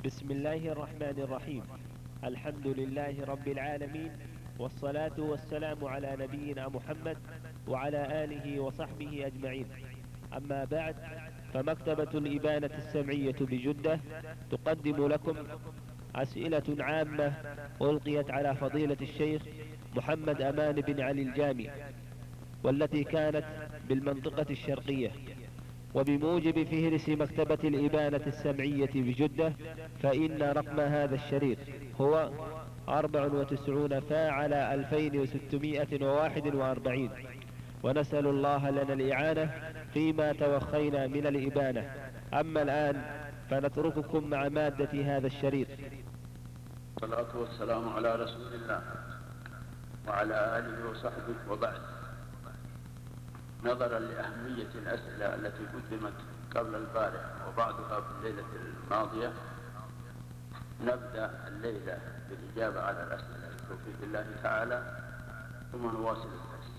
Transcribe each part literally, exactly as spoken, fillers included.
بسم الله الرحمن الرحيم. الحمد لله رب العالمين، والصلاة والسلام على نبينا محمد وعلى آله وصحبه أجمعين. أما بعد، فمكتبة الإبانة السمعية بجدة تقدم لكم أسئلة عامة ألقيت على فضيلة الشيخ محمد أمان بن علي الجامي، والتي كانت بالمنطقة الشرقية. وبموجب فهرس مكتبة الإبانة السمعية بجدة، فإن رقم هذا الشريط هو أربع وتسعون فاعل ألفين وستمائة وواحد وأربعين. ونسأل الله لنا الإعانة فيما توخينا من الإبانة. أما الآن فنترككم مع مادة هذا الشريط. الصلاة والسلام على رسول الله وعلى آله وصحبه، وبعد. نظرا لأهمية الأسئلة التي قدمت قبل البارح وبعضها في الليلة الماضية، نبدأ الليلة بالإجابة على الأسئلة بتوفيق الله تعالى، ثم نواصل الدرس.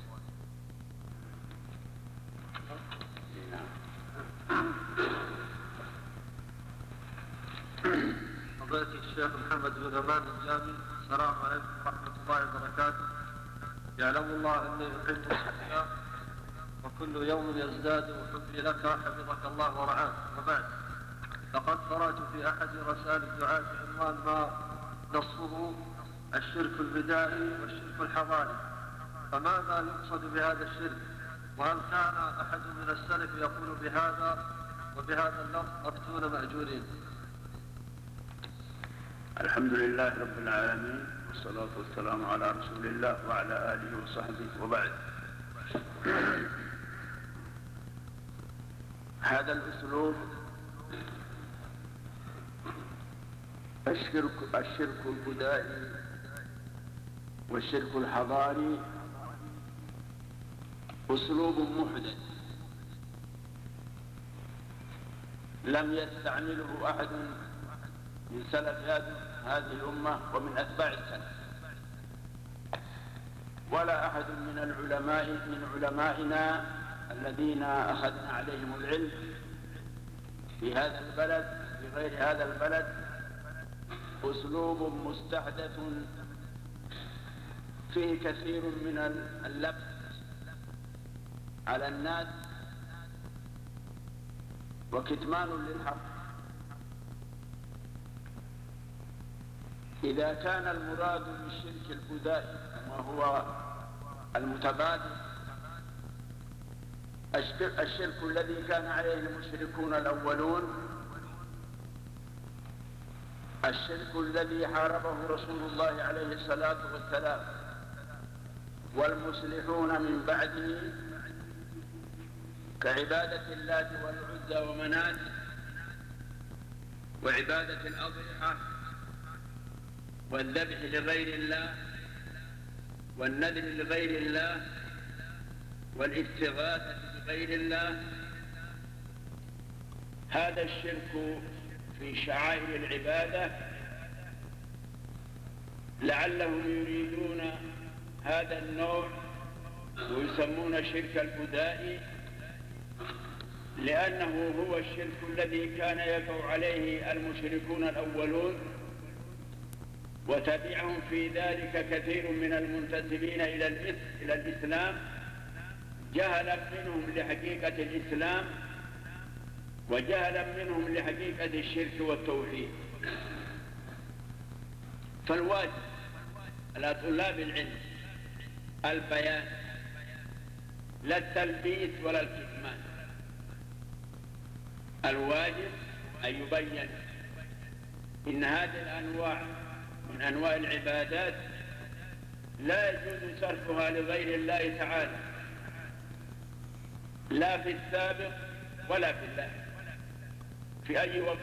فضيلة الشيخ محمد بن أمان الجامي، السلام عليكم ورحمة الله وبركاته. يعلم الله أني أحب الصحة وكل يوم يزداد وحبي لك حفظك الله ورعاك. وبعد، لقد قرأت في أحد رسائل الدعاة عنوان ما نصفه الشرك البدائي والشرك الحضاري، فماذا يقصد بهذا الشرك؟ وهل كان أحد من السلف يقول بهذا وبهذا اللفظ مفتون مأجورين؟ الحمد لله رب العالمين، والصلاة والسلام على رسول الله وعلى آله وصحبه، وبعد. هذا الأسلوب الشرك, الشرك البدائي والشرك الحضاري أسلوب محدث لم يستعمله أحد من سلف هذه الأمة ومن أتباع السلف، ولا أحد من العلماء من علمائنا الذين أخذنا عليهم العلم في هذا البلد في غير هذا البلد أسلوب مستحدث فيه كثير من اللبس على الناس وكتمان للحق. إذا كان المراد بالشرك البدائي كما هو المتبادل الشرك الذي كان عليه المشركون الأولون، الشرك الذي حاربه رسول الله عليه الصلاة والسلام والمصلحون من بعده كعبادة اللات والعزى ومنات وعبادة الأضرحة والذبح لغير الله والنذر لغير الله والاستغاثة بغير الله. هذا الشرك في شعائر العبادة لعلهم يريدون هذا النوع ويسمون الشرك البدائي، لأنه هو الشرك الذي كان يقع عليه المشركون الأولون، وتبعهم في ذلك كثير من المنتسبين إلى إلى الإسلام جهلا منهم لحقيقة الإسلام وجهلا منهم لحقيقة الشرك والتوحيد. فالواجب على طلاب العلم البيان، لا التلبيس ولا الكتمان. الواجب أن يبين إن هذه الأنواع من أنواع العبادات لا يجوز صرفها لغير الله تعالى، لا في السابق ولا في الله في أي وقت.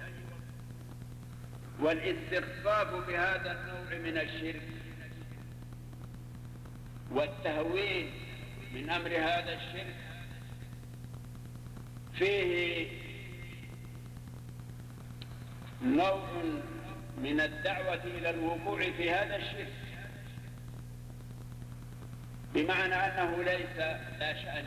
والاستخفاف بهذا النوع من الشرك والتهوين من أمر هذا الشرك فيه نوع من الدعوة إلى الوقوع في هذا الشرك، بمعنى أنه ليس لا شأن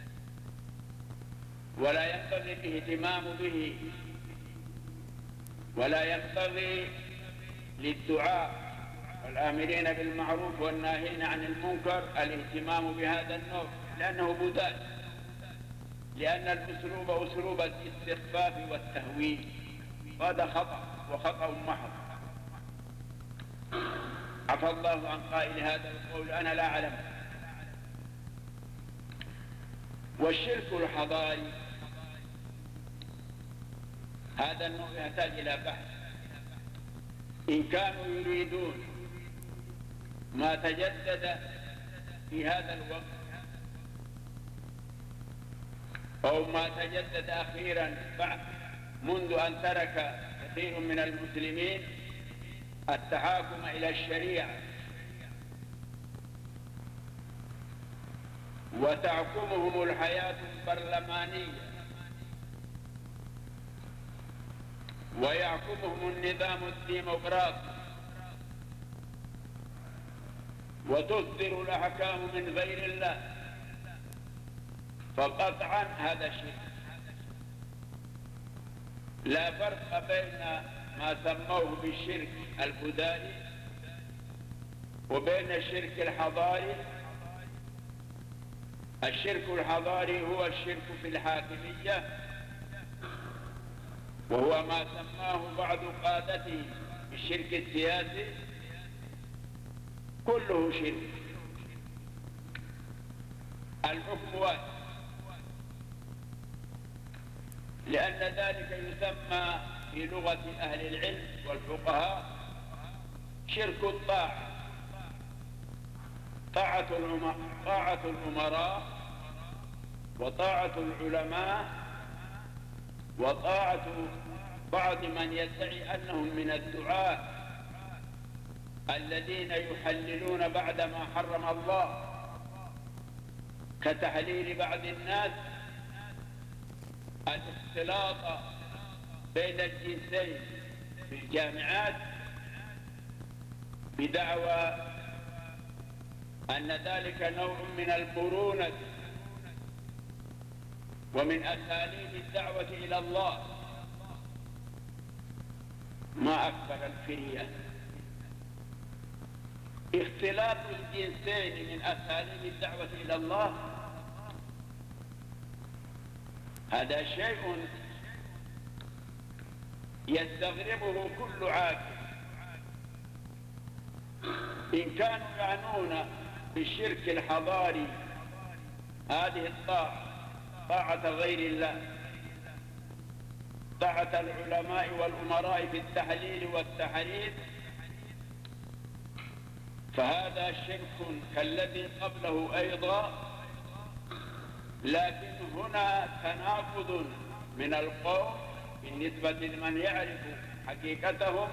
ولا ينبغي الاهتمام به ولا ينبغي للدعاء والآمرين بالمعروف والناهين عن المنكر الاهتمام بهذا النوع، لأنه بدال، لأن الأسلوب أسلوب الاستخفاف والتهويل، هذا خطأ وخطأ محض. عفى الله عن قائل هذا القول، أنا لا أعلم. والشرك الحضاري هذا النوع يحتاج إلى بحث. إن كانوا يريدون ما تجدد في هذا الوقت أو ما تجدد أخيرا بعد منذ أن ترك كثير من المسلمين التحاكم إلى الشريعة وتحكمهم الحياة البرلمانية ويحكمهم النظام الديمقراطي وتصدر الأحكام من غير الله، فقطعا هذا شيء. لا فرق بين ما سموه بالشرك البدائي وبين الشرك الحضاري. الشرك الحضاري هو الشرك في الحاكمية، وهو ما سماه بعض قادته بالشرك السياسي، كله شرك. الحكم واحد، لأن ذلك يسمى في لغة أهل العلم والفقهاء شرك الطاعة، طاعة طاعة الأمراء وطاعة العلماء وطاعة بعض من يدعي أنهم من الدعاة الذين يحللون بعد ما حرم الله، كتحليل بعض الناس الاختلاط بين الجنسين في الجامعات بدعوى أن ذلك نوع من المرونة ومن أساليب الدعوة إلى الله. ما أكبر الفرية! اختلاط الجنسين من أساليب الدعوة إلى الله، هذا شيء يستغربه كل عاقل. إن كانوا يعنون بالشرك الحضاري هذه الطاعة، طاعة غير الله، طاعة العلماء والأمراء في التحليل والتحريم، فهذا شرك كالذي قبله أيضا. لكن هنا تناقض من القوم بالنسبة لمن يعرف حقيقتهم،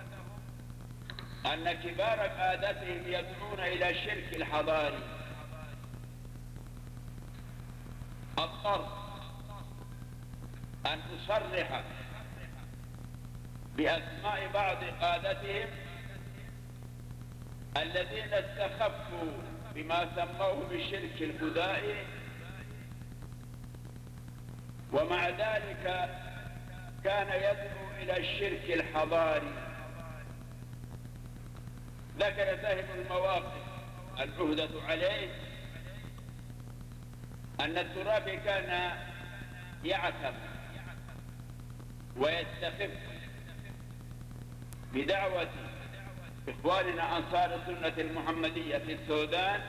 أن كبار قادتهم يدعون إلى الشرك الحضاري. اضطر أن أصرح بأسماء بعض قادتهم الذين استخفوا بما سموه بالشرك البدائي، ومع ذلك كان يدعو إلى الشرك الحضاري. ذكر صاحب المواقف العهدة عليه أن الترابي كان يعتب ويستخف بدعوة إخواننا أنصار السنة المحمدية في السودان،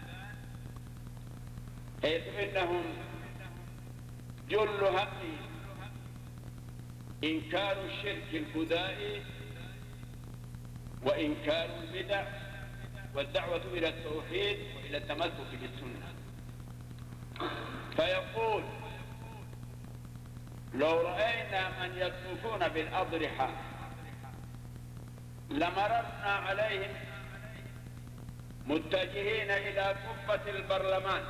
حيث إنهم جل همي إنكار الشرك البدائي وإنكار البدع والدعوة إلى التوحيد وإلى التمسك بالسنة. فيقول: لو رأينا من يطوفون بالأضرحة لمررنا عليهم متجهين إلى قبة البرلمان.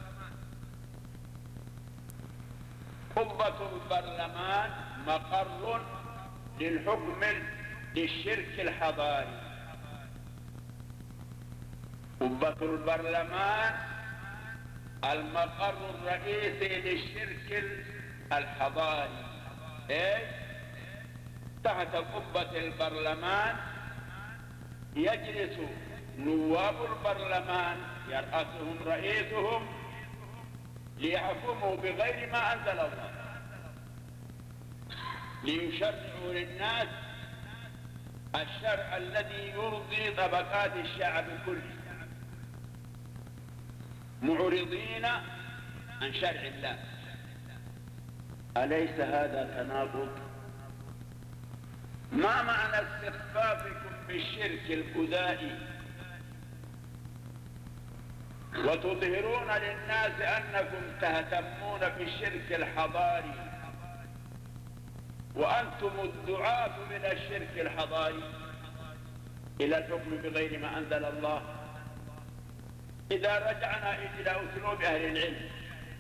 قبة البرلمان مقر للحكم للشرك الحضاري. قبة البرلمان المقر الرئيسي للشرك الحضاري. إيه؟ تحت قبة البرلمان يجلس نواب البرلمان يرأسهم رئيسهم ليحكموا بغير ما أنزل الله، ليشرعوا للناس الشرع الذي يرضي طبقات الشعب كله، معرضين عن شرع الله. أليس هذا تناقض؟ ما معنى استخفافكم بالشرك البدائي وتظهرون للناس أنكم تهتمون بالشرك الحضاري وأنتم الدعاة من الشرك الحضاري إلى الحكم بغير ما أنزل الله؟ إذا رجعنا إلى أسلوب أهل العلم،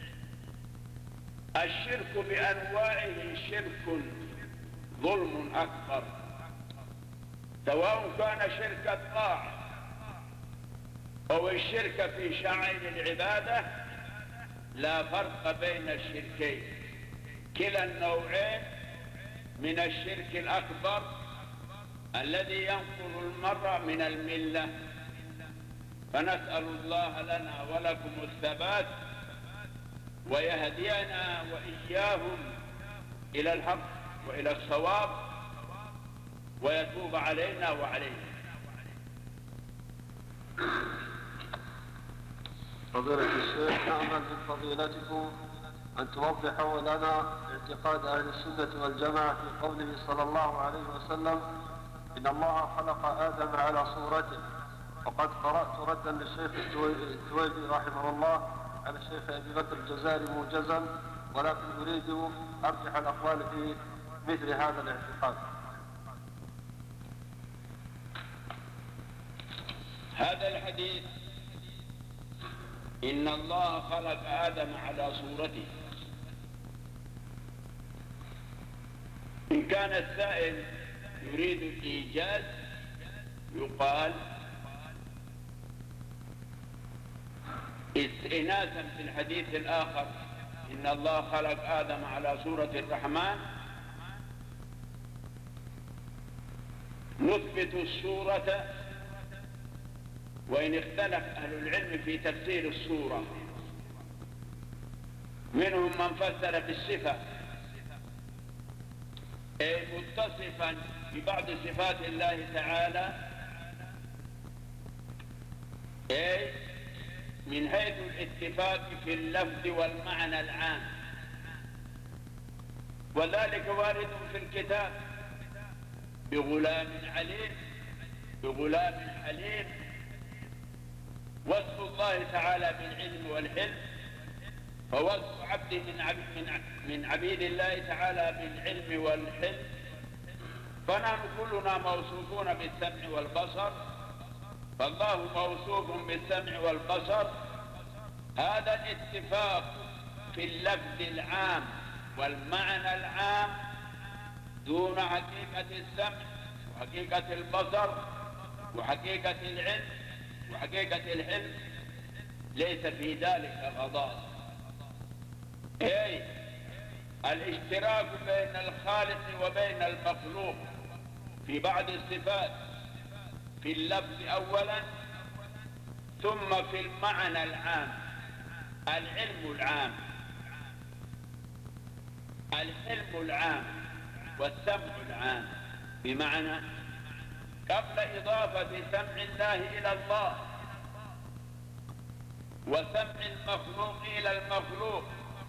الشرك بأنواعه شرك ظلم أكبر، سواء كان شرك الطاعة أو الشرك في شعائر العبادة، لا فرق بين الشركين، كلا النوعين من الشرك الأكبر الذي ينقل المرء من الملة. فنسأل الله لنا ولكم الثبات ويهدينا وإياهم إلى الحق وإلى الصواب ويتوب علينا وعلينا. فضيلة الشيخ، نأمل من فضيلتكم أن توضحوا لنا اعتقاد أهل السنة والجماعة في قوله صلى الله عليه وسلم: إن الله خلق آدم على صورته. وقد قرأت ردا للشيخ الدويبي رحمه الله على الشيخ أبي بكر الجزائري موجزا، ولكن أريد أرجح الأقوال في مثل هذا الاعتقاد. هذا الحديث إن الله خلق آدم على صورته، إن كان السائل يريد الإيجاز يقال استئناسا في الحديث الآخر إن الله خلق آدم على صورة الرحمن، نثبت الصورة، وإن اختلف أهل العلم في تفسير الصورة، منهم من فسر بالصفة أي متصفا ببعض صفات الله تعالى، أي من حيث الاتفاق في اللفظ والمعنى العام، وذلك وارد في الكتاب: بغلام عليم، بغلام حليم. وصف الله تعالى بالعلم والحلم، فوصف عبد من عبيد, من من عبيد الله تعالى بالعلم والحلم، فنحن كلنا موصوفون بالسمع والبصر، فالله موصوف بالسمع والبصر. هذا الاتفاق في اللفظ العام والمعنى العام دون حقيقة السمع وحقيقة البصر وحقيقة العلم وحقيقة الحلم، ليس في ذلك غضاض. أي الاشتراك بين الخالق وبين المخلوق في بعض الصفات، في اللفظ أولا، ثم في المعنى العام، العلم العام، الحلم العام، والسمع العام. بمعنى قبل إضافة سمع الله إلى الله وسمع المخلوق إلى المخلوق،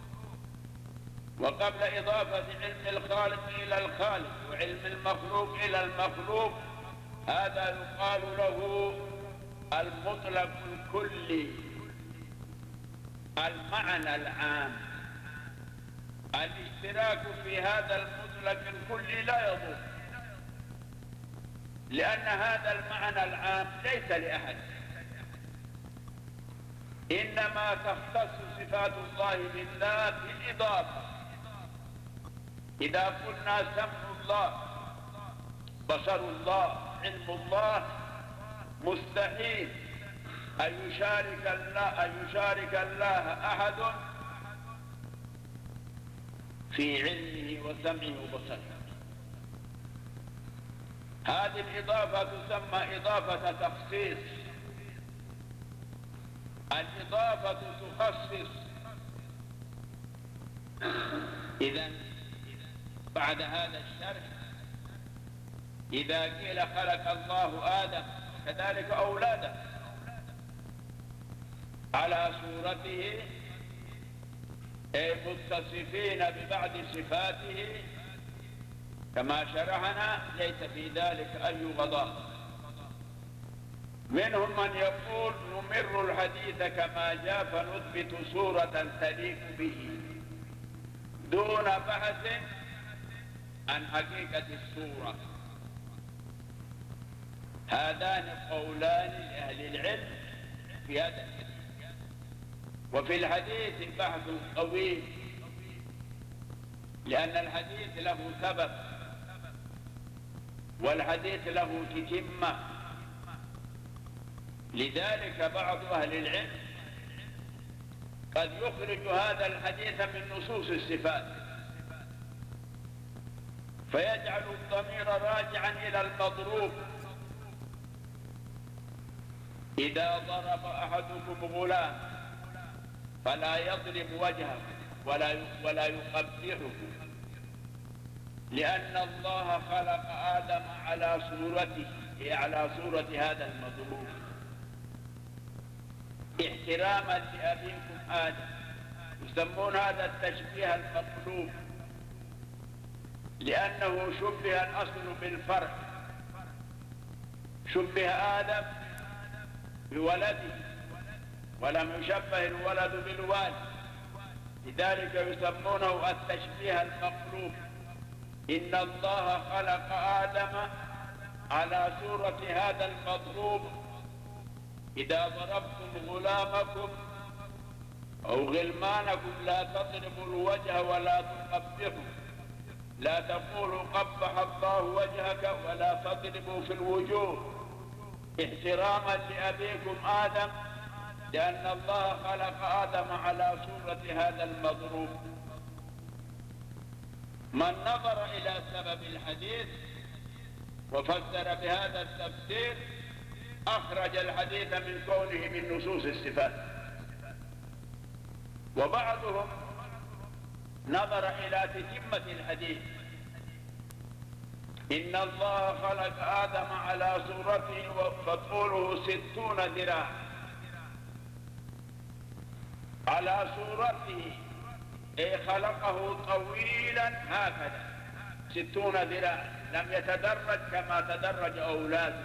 وقبل إضافة علم الخالق إلى الخالق وعلم المخلوق إلى المخلوق، هذا يقال له المطلق الكلي، المعنى العام. الاشتراك في هذا المطلق الكلي لا يضر، لأن هذا المعنى العام ليس لأحد، إنما تختص صفات الله بالله بالإضافة. إذا قلنا سمع الله، بصر الله، علم الله، مستحيل أن يشارك الله أن يشارك الله أحد في علمه وسمعه وبصره. هذه الإضافة تسمى إضافة تخصيص. الإضافة تخصص. إذن بعد هذا الشرح إذا قيل خلق الله آدم كذلك أولاده على صورته أي متصفين ببعض صفاته كما شرحنا، ليس في ذلك أي غضاض. منهم من يقول نمر الحديث كما جاء فنثبت صورة تليق به دون بحث عن حقيقة الصورة. هذان قولان لأهل العلم في هذا الحديث. وفي الحديث بحث طويل، لأن الحديث له سبب والحديث له تتمة. لذلك بعض أهل العلم قد يخرج هذا الحديث من نصوص الصفات فيجعل الضمير راجعا إلى المضروب. إذا ضرب أحدكم غلام فلا يضرب وجهه ولا ولا يقبحه، لأن الله خلق آدم على صورته، على صورة هذا المضروب، احتراما لأبيكم آدم. يسمون هذا التشبيه المقلوب، لأنه شبه الأصل بالفرع، شبه آدم بولده ولم يشبه الولد بالوالد، لذلك يسمونه التشبيه المقلوب. إن الله خلق آدم على صورة هذا المضروب. إذا ضربتم غلامكم أو غلمانكم لا تضربوا الوجه ولا تقبحوا، لا تقولوا قبح الله وجهك ولا تضربوا في الوجوه، احتراما لأبيكم آدم، لأن الله خلق آدم على صورة هذا المضروب. من نظر إلى سبب الحديث وفسر بهذا التفسير أخرج الحديث من كونه من نصوص الصفات. وبعضهم نظر إلى تتمة الحديث. إن الله خلق آدم على صورته فطوله ستون ذراع، على صورته أي خلقه طويلا هكذا ستون ذراع، لم يتدرج كما تدرج أولاده.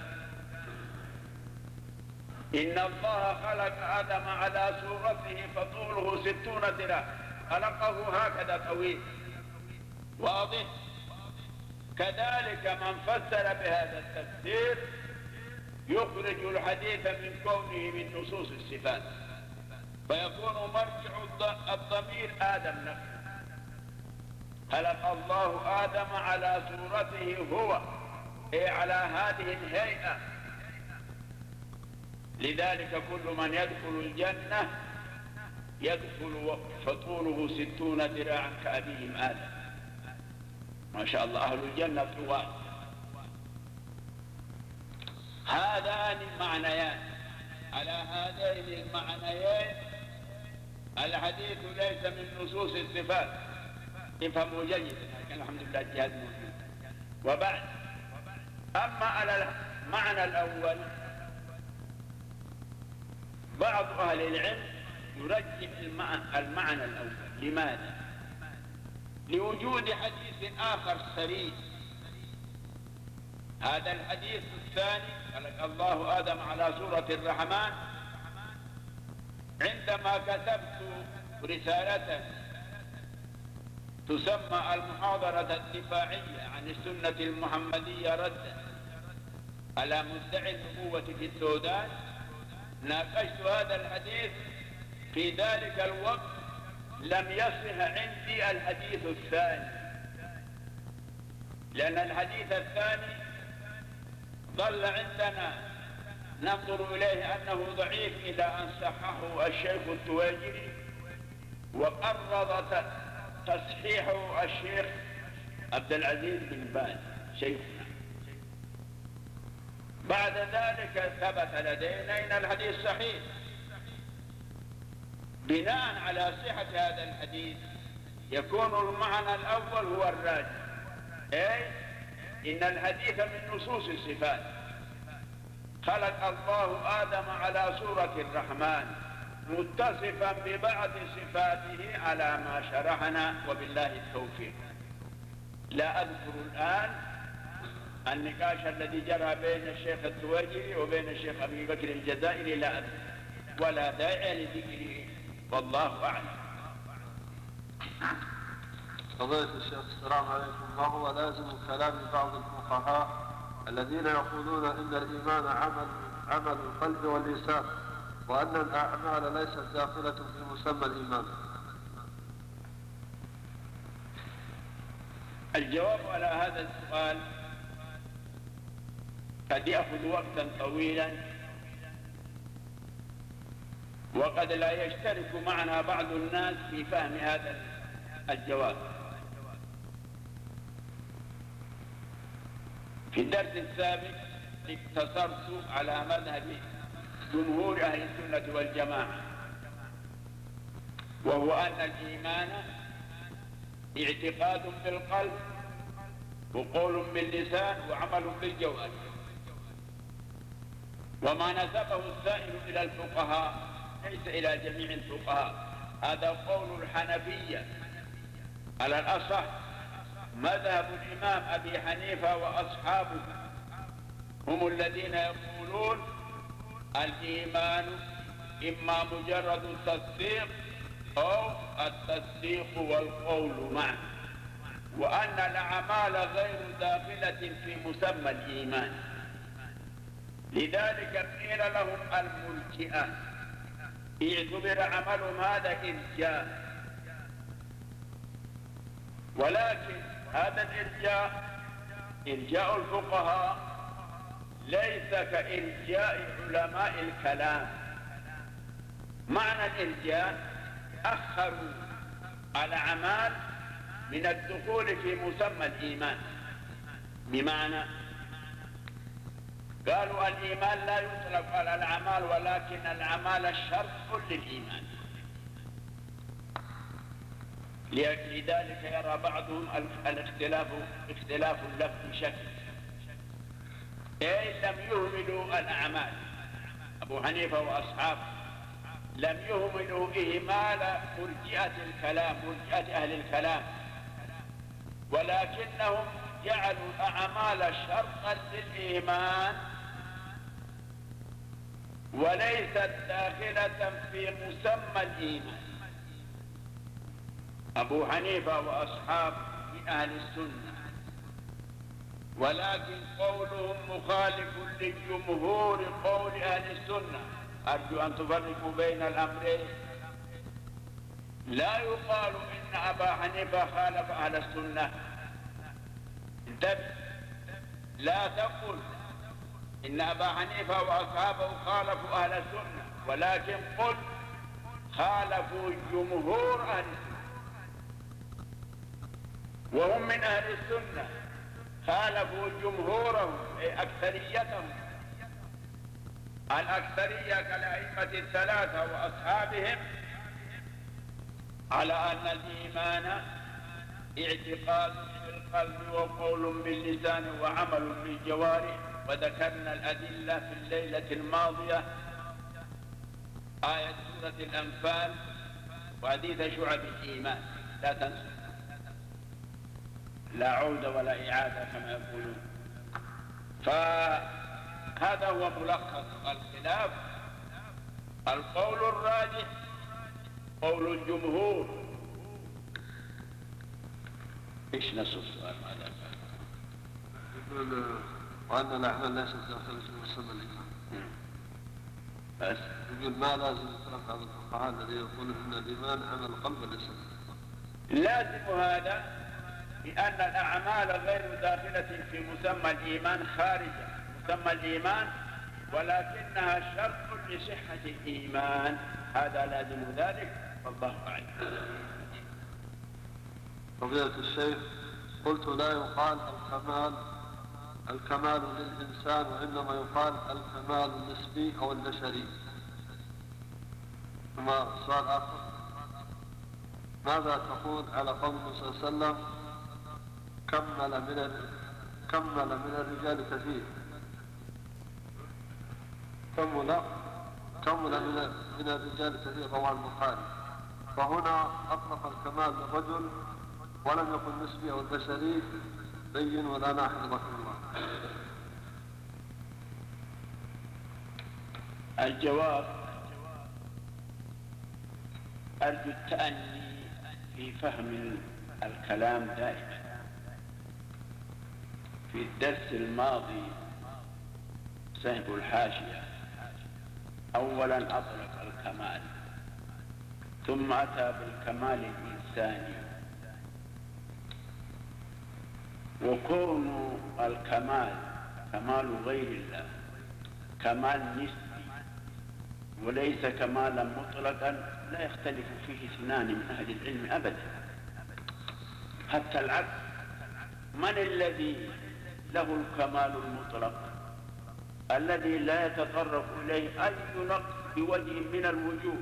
إن الله خلق آدم على صورته فطوله ستون ذراع، خلقه هكذا طويل. واضح؟ كذلك من فسر بهذا التفسير يخرج الحديث من كونه من نصوص الصفات، فيكون مرجع الضمير آدم نفسه. خلق الله آدم على صورته هو، أي على هذه الهيئة. لذلك كل من يدخل الجنة يدخل فطوله ستون ذراعا كأبيهم آدم. ما شاء الله أهل الجنة طوال. هذان المعنيان، على هذين المعنيين الحديث ليس من نصوص الصفات. افهموا جيدا، لكن الحمد لله الجهاد موجود. وبعد، أما على المعنى الأول بعض أهل العلم يرجح المعنى الأول. لماذا؟ لوجود حديث آخر صريح. هذا الحديث الثاني خلق الله آدم على صورة الرحمن. عندما كتبت رسالة تسمى المحاضرة الدفاعية عن السنة المحمدية ردا على مدعي النبوة في السودان، ناقشت هذا الحديث. في ذلك الوقت لم يصح عندي الحديث الثاني، لأن الحديث الثاني ظل عندنا ننظر إليه أنه ضعيف إلى أن صححه الشيخ التواجري وقرض تصحيحه الشيخ عبد العزيز بن باز شيخنا. بعد ذلك ثبت لدينا إن الحديث صحيح. بناء على صحة هذا الحديث يكون المعنى الأول هو الراجح، أي إن الحديث من نصوص الصفات. خلق الله آدم على صورة الرحمن متصفا ببعض صفاته على ما شرحنا، وبالله التوفيق. لا أذكر الآن النقاش الذي جرى بين الشيخ التواجري وبين الشيخ أبي بكر الجزائري، لا أذكر ولا داعي لذكره، والله أعلم. فضيلة الشيخ السلام عليكم، ما هو لازم كلام بعض الفقهاء الذين يقولون إن الإيمان عمل عمل القلب واللسان، وأن الأعمال ليست داخلة في مسمى الإيمان؟ الجواب على هذا السؤال قد يأخذ وقتا طويلا، وقد لا يشترك معنا بعض الناس في فهم هذا الجواب. في الدرس السابق اقتصرت على مذهب جمهور أهل السنة والجماعة، وهو أن الإيمان اعتقاد بالقلب وقول باللسان وعمل بالجوارح. وما نسبه السائل إلى الفقهاء ليس إلى جميع الفقهاء، هذا قول الحنفية على الأصح، مذهب الإمام أبي حنيفة وأصحابه هم الذين يقولون الإيمان إما مجرد التصديق أو التصديق والقول معا، وأن الأعمال غير داخلة في مسمى الإيمان. لذلك قيل لهم المرجئة، اعتبر عملهم هذا إرجاء، ولكن هذا الإرجاء إرجاء الفقهاء ليس كإرجاء علماء الكلام. معنى الإرجاء أخروا الأعمال من الدخول في مسمى الإيمان، بمعنى قالوا الإيمان لا يطلق على الأعمال، ولكن الأعمال شرط للإيمان. لذلك يرى بعضهم الاختلاف اختلاف اللفظ شكل، أي لم يهملوا الأعمال. أبو حنيفة وأصحابه لم يهملوا إهمال مرجئة الكلام، مرجئة أهل الكلام، ولكنهم جعلوا الأعمال شرطا للإيمان وليست داخلة في مسمى الإيمان. أبو حنيفة وأصحاب من أهل السنة، ولكن قولهم مخالف لجمهور قول أهل السنة. أرجو أن تفرقوا بين الأمرين. لا يقال إن أبا حنيفة خالف أهل السنة، انتبه، لا تقل إن أبا حنيفة وأصحابه خالفوا أهل السنة، ولكن قل خالفوا جمهور أهل السنة، وهم من أهل السنة خالفوا جمهورهم أي أكثريتهم. الأكثرية كالأئمة الثلاثة وأصحابهم على أن الإيمان اعتقاد بالقلب وقول باللسان وعمل بالجوارح. وذكرنا الأدلة في الليلة الماضية، آية سورة الأنفال وحديث شعب الإيمان، لا تنسوا، لا عودة ولا إعادة كما يقولون. فهذا هو ملخص الخلاف. القول الراجح قول الجمهور. ايش نص السؤال ماذا؟ يقول وأن الأعمال ليست داخلة في مسمى الإيمان. بس يقول ما لازم يطلق على الفقهاء الذي يقول إن الإيمان عمل القلب واللسان؟ لازم هذا بأن الأعمال غير داخلة في مسمى الإيمان، خارجة مسمى الإيمان، ولكنها شرط لصحة الإيمان. هذا لازم ذلك، والله أعلم. فضيلة الشيخ، قلت لا يقال الكمال الكمال للإنسان، وإنما يقال الكمال النسبي أو البشري. ثم سؤال آخر: ماذا تقول على قول النبي صلى الله عليه وسلم كمل من كمل من الرجال كثير؟ كمل كمل من من الرجال كثير رواه البخاري، فهنا أطلق الكمال للرجل ولم يكن نسبي أو البشري. بين ولا ناحي رحمه الله. الجواب: أرجو التأني في فهم الكلام دائما. في الدرس الماضي صاحب الحاشية أولا أطلق الكمال، ثم أتى بالكمال الإنساني، وكون الكمال كمال غير الله كمال نسبي وليس كمالا مطلقا لا يختلف فيه اثنان من أهل العلم أبدا. حتى العبد، من الذي له الكمال المطلق الذي لا يتطرق إليه أي نقص بوجه من الوجوه؟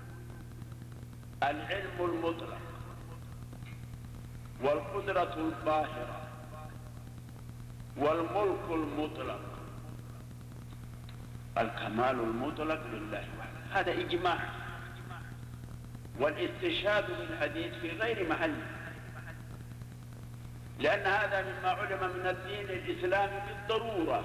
العلم المطلق والقدرة الباهرة والملك المطلق. الكمال المطلق لله وحده، هذا إجماع، والاستشهاد بالحديث في غير محله، لأن هذا مما علم من الدين الإسلامي بالضرورة.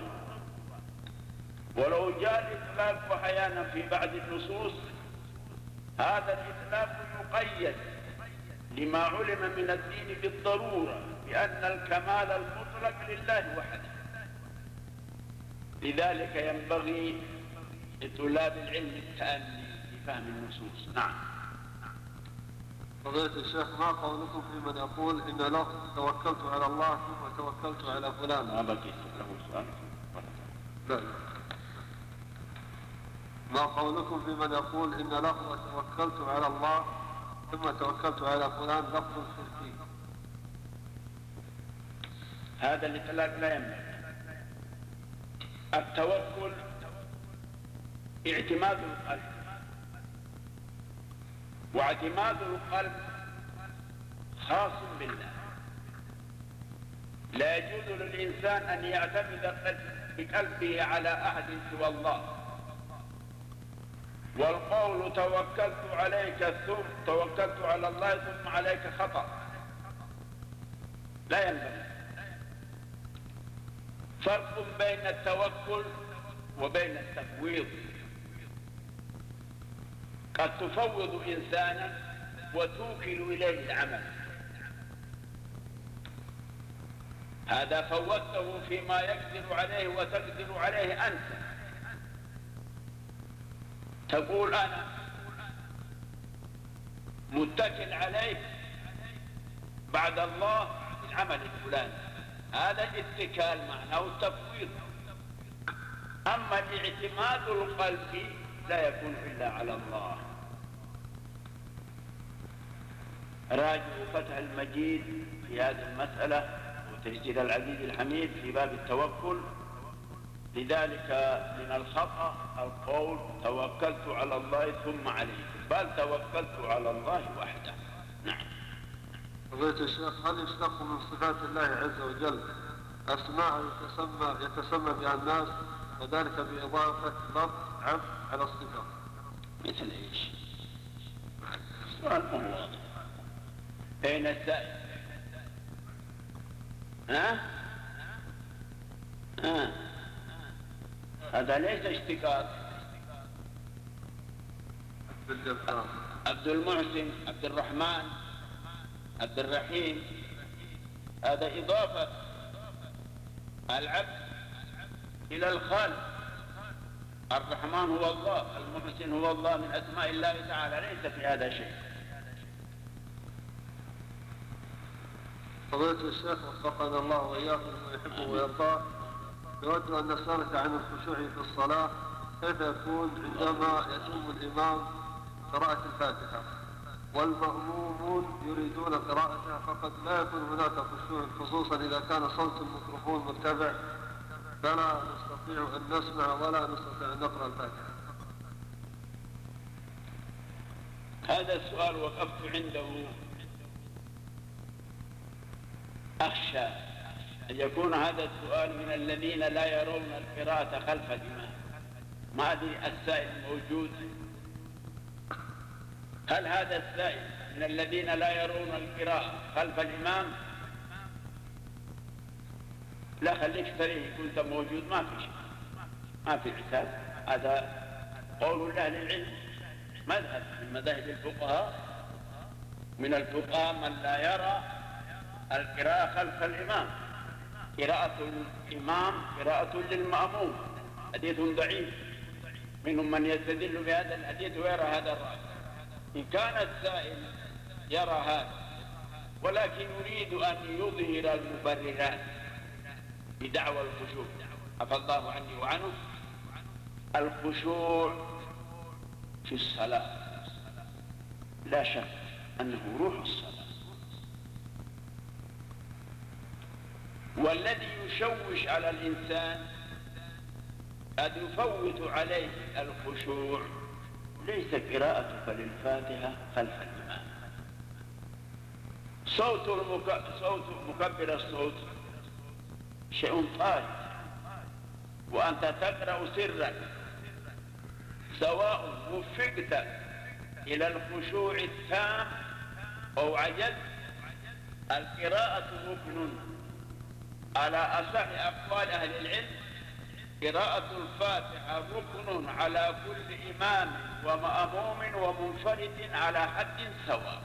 ولو جاء الإطلاق أحيانا في بعض النصوص، هذا الإطلاق يقيد لما علم من الدين بالضرورة بأن الكمال المطلق لله وحده. لذلك ينبغي لطلاب العلم التأني في فهم النصوص. نعم. فضيلة الشيخ، ما قولكم في من يقول إن لو توكلت على الله ثم توكلت على فلان؟ ما بقيت له سؤال. لا. ما قولكم في من يقول إن لفظ توكلت على الله ثم توكلت على فلان لفظ شركي؟ هذا الإطلاق لا ينبغي. التوكل اعتماد القلب، واعتماد القلب خاص بالله. لا يجوز للإنسان أن يعتمد بقلبه على أحد سوى الله. والقول توكلت عليك ثم توكلت على الله ثم عليك خطأ، لا ينبغي. فرق بين التوكل وبين التفويض. قد تفوض إنسانا وتوكل إليه العمل، هذا فوضته فيما يقدر عليه وتقدر عليه أنت. تقول أنا متكل عليك بعد الله في العمل الفلاني، هذا الاتكال معناه التفويض. أما الاعتماد القلبي لا يكون إلا على الله. راجعوا فتح المجيد في هذه المسألة وتيسير العزيز الحميد في باب التوكل. لذلك من الخطأ القول توكلت على الله ثم عليه، بل توكلت على الله وحده. نعم. فضيلة الشيخ، هل يشتق من صفات الله عز وجل أسماء يتسمى يتسمى بها الناس وذلك بإضافة لفظ عبد على الصفة؟ مثل ايش؟ سؤال مو واضح. أين السائل؟ ها؟ ها؟ هذا ليس اشتقاق. عبد المحسن، عبد الرحمن، عبد الرحيم، هذا إضافة العبد إلى الخالق. الرحمن هو الله، المحسن هو الله من أسماء الله تعالى، ليس في هذا شيء. فضيلة الشيخ وفقنا الله وإياكم لما يحبه ويرضاه، نود أن نسألك عن الخشوع في الصلاة، كيف يكون عندما يتم الإمام قراءة الفاتحة والمأمومون يريدون قراءتها فقط، لا يكون هناك خشوع خصوصا إذا كان صوت الميكروفون مرتفع فلا نستطيع أن نسمع ولا نستطيع أن نقرأ الفاتحة. هذا السؤال وقفت عنده، أخشى أن يكون هذا السؤال من الذين لا يرون القراءة خلف الإمام. ما أدري السائل موجود؟ هل هذا السائل من الذين لا يرون القراءة خلف الإمام؟ لا، خليك صريح، كنت موجود ما في شيء، ما في عتاب. هذا قول أهل العلم، مذهب من مذاهب الفقهاء. من الفقهاء من لا يرى القراءة خلف الإمام، قراءة الإمام قراءة للمأموم، حديث ضعيف. منهم من يستدل بهذا الحديث ويرى هذا الرأي. إن كان السائل يرى هذا ولكن يريد أن يظهر المبررات بدعوى الخشوع، عفى الله عني وعنه. الخشوع في الصلاة لا شك أنه روح الصلاة، والذي يشوش على الإنسان قد يفوت عليه الخشوع ليس قراءتك للفاتحة خلف الإمام. صوت المك... صوت مكبر الصوت شيء طارئ، وأنت تقرأ سرا، سواء وفقت إلى الخشوع التام أو عجزت. القراءة ركن على أصح أقوال أهل العلم. قراءة الفاتحة ركن على كل إمام ومأموم ومنفرد على حد سواء،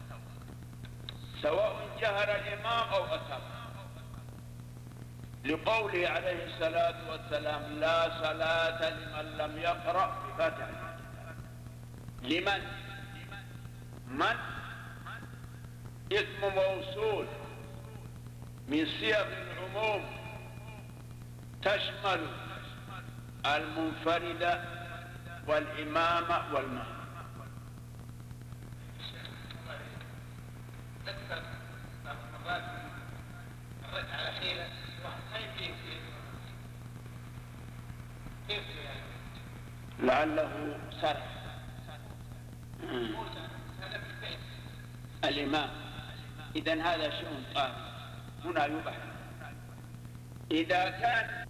سواء جهر الإمام أو أسر، لقوله عليه الصلاة والسلام: لا صلاة لمن لم يقرأ بفاتحة. لمن؟ من؟ اسم موصول من صيغ العموم تشمل المنفرد والإمام والمأموم. لعله سرح الإمام. إذن هذا شيء طارئ هنا يبحث. إذا كان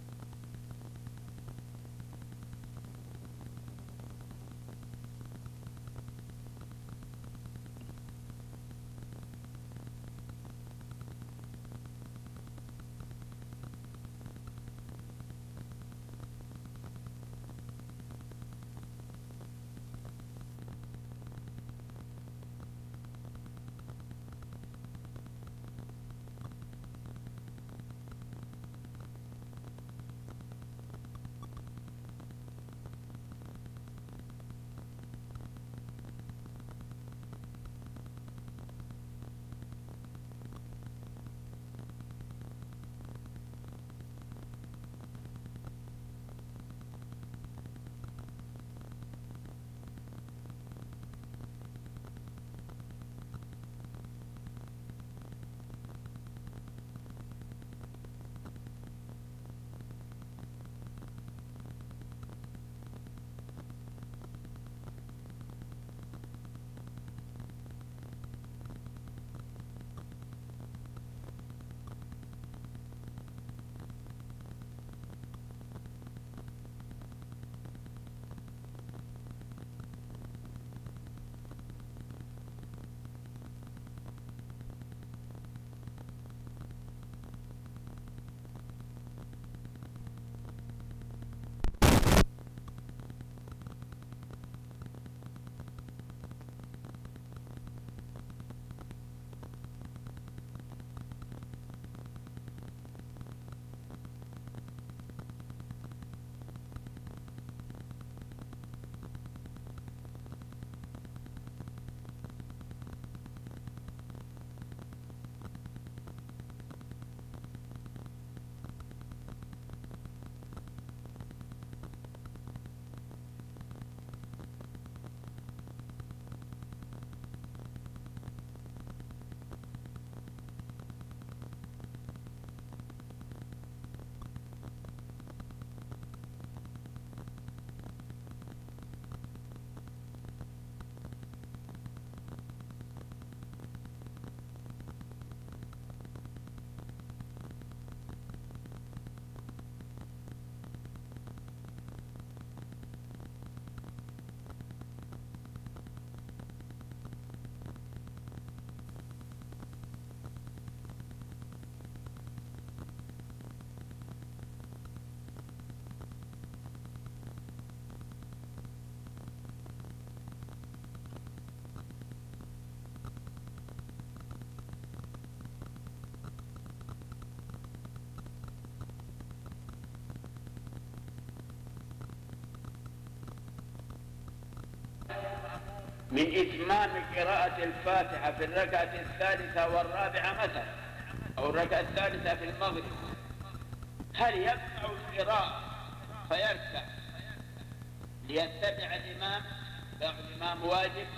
من إتمام قراءة الفاتحة في الركعة الثالثة والرابعة مثلا، أو الركعة الثالثة في المغرب، هل يقطع القراءة فيركع ليتبع الإمام لأن الإمام واجب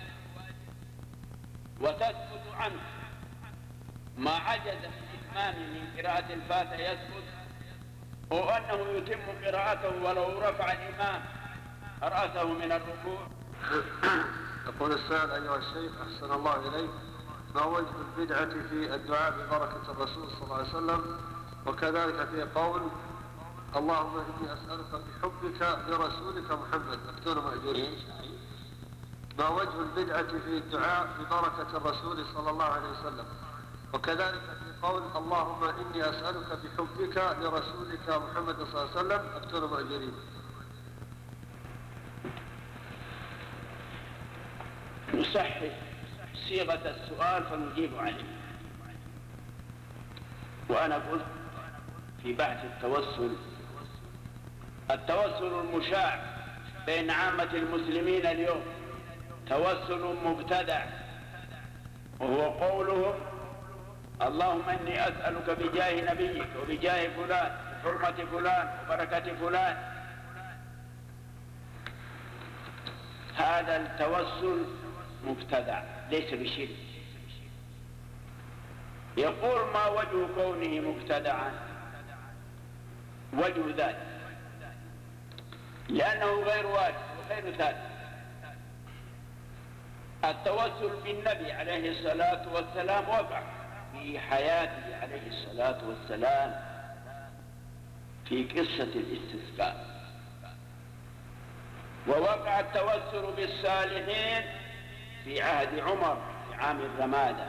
وتسقط عنه ما عجز من إتمام من قراءة الفاتحة يسقط، أو أنه يتم قراءته ولو رفع الإمام رأسه من الركوع؟ يقول السائل: أيها الشيخ أحسن الله إليك، ما وجه البدعة في الدعاء ببركة الرسول صلى الله عليه وسلم، وكذلك في قول اللهم إني أسألك بحبك لرسولك محمد أكتون مأجورين؟ ما وجه البدعة في الدعاء ببركة الرسول صلى الله عليه وسلم، وكذلك في قول اللهم إني أسألك بحبك لرسولك محمد صلى الله عليه وسلم أكتون مأجورين؟ نصحح صيغة السؤال فنجيب عليه. وأنا قلت في بحث التوسل: التوسل المشاع بين عامة المسلمين اليوم توسل مبتدع، وهو قولهم اللهم إني أسألك بجاه نبيك وبجاه فلان وحرمة فلان وبركة فلان. هذا التوسل مبتدع ليس بشرك. يقول: ما وجه كونه مبتدعا؟ وجه ذلك لأنه غير واجب وغير ثابت. التوسل بالنبي عليه الصلاة والسلام وقع في حياته عليه الصلاة والسلام في قصة الاستسقاء، ووقع التوسل بالصالحين في عهد عمر في عام الرمادة.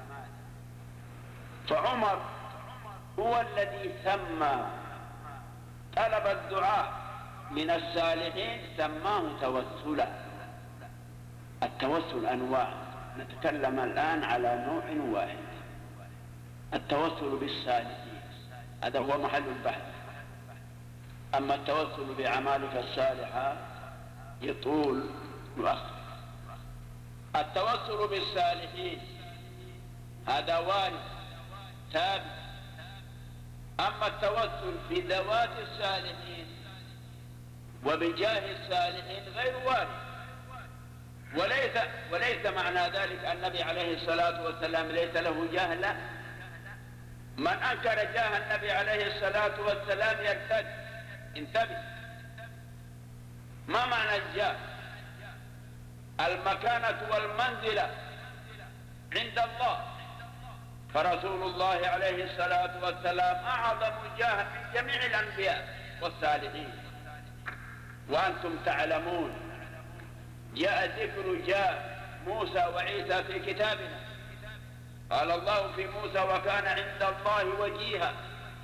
فعمر هو الذي سمى طلب الدعاء من الصالحين سماه توسلا. التوسل أنواع، نتكلم الآن على نوع واحد: التوسل بالصالحين، هذا هو محل البحث. أما التوسل بأعمالك الصالحة يطول يؤخر. التوسل بالصالحين هذا وارد ثابت. أما التوسل بذوات الصالحين وبجاه الصالحين غير وارد. وليس, وليس معنى ذلك النبي عليه الصلاة والسلام ليس له جاه، لا. من أنكر جاه النبي عليه الصلاة والسلام يرتد. انتبه، ما معنى الجاه؟ المكانة والمنزلة عند الله، فرسول الله عليه الصلاة والسلام أعظم جاه من جميع الأنبياء والصالحين. وأنتم تعلمون جاء ذكر جاه موسى وعيسى في كتابنا. قال الله في موسى: وكان عند الله وجيها،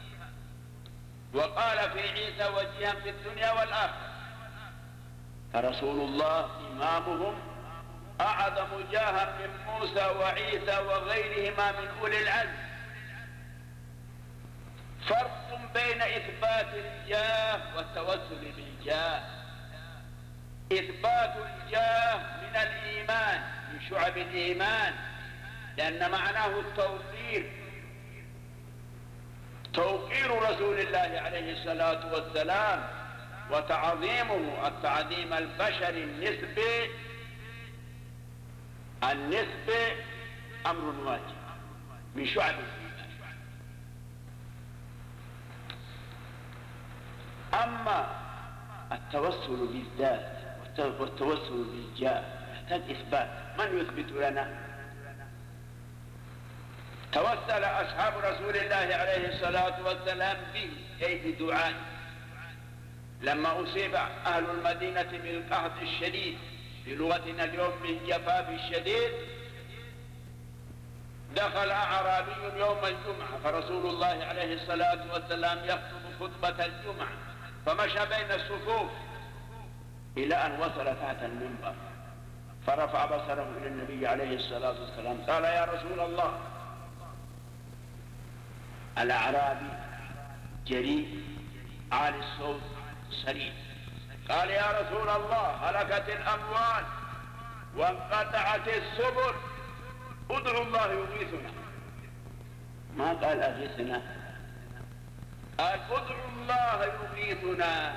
وقال في عيسى: وجيها في الدنيا والآخرة. فرسول الله إمامهم أعظم جاها من موسى وعيسى وغيرهما من أولي العزم. فرق بين إثبات الجاه والتوسل بالجاه. إثبات الجاه من الإيمان، من شعب الإيمان، لأن معناه التوقير، توقير رسول الله عليه الصلاة والسلام وتعظيمه التعظيم البشري النسبي. النسبي أمر واجب من شعب الإيمان. أما التوسل بالذات والتوسل بالجاه يحتاج إثبات. من يثبت لنا؟ توسل أصحاب رسول الله عليه الصلاة والسلام به، أي بدعاء. لما أصيب أهل المدينة بالقحط الشديد، بلغتنا اليوم بالجفاف الشديد، دخل أعرابي يوم الجمعة، فرسول الله عليه الصلاة والسلام يخطب خطبة الجمعة، فمشى بين الصفوف إلى أن وصل تحت المنبر، فرفع بصره إلى النبي عليه الصلاة والسلام قال: يا رسول الله. الأعرابي جريء عالي الصوت صريح، قال: يا رسول الله، هلكت الأموال وانقطعت السبل ادعوا الله يغيثنا. ما قال أغيثنا، قال ادعوا الله يغيثنا.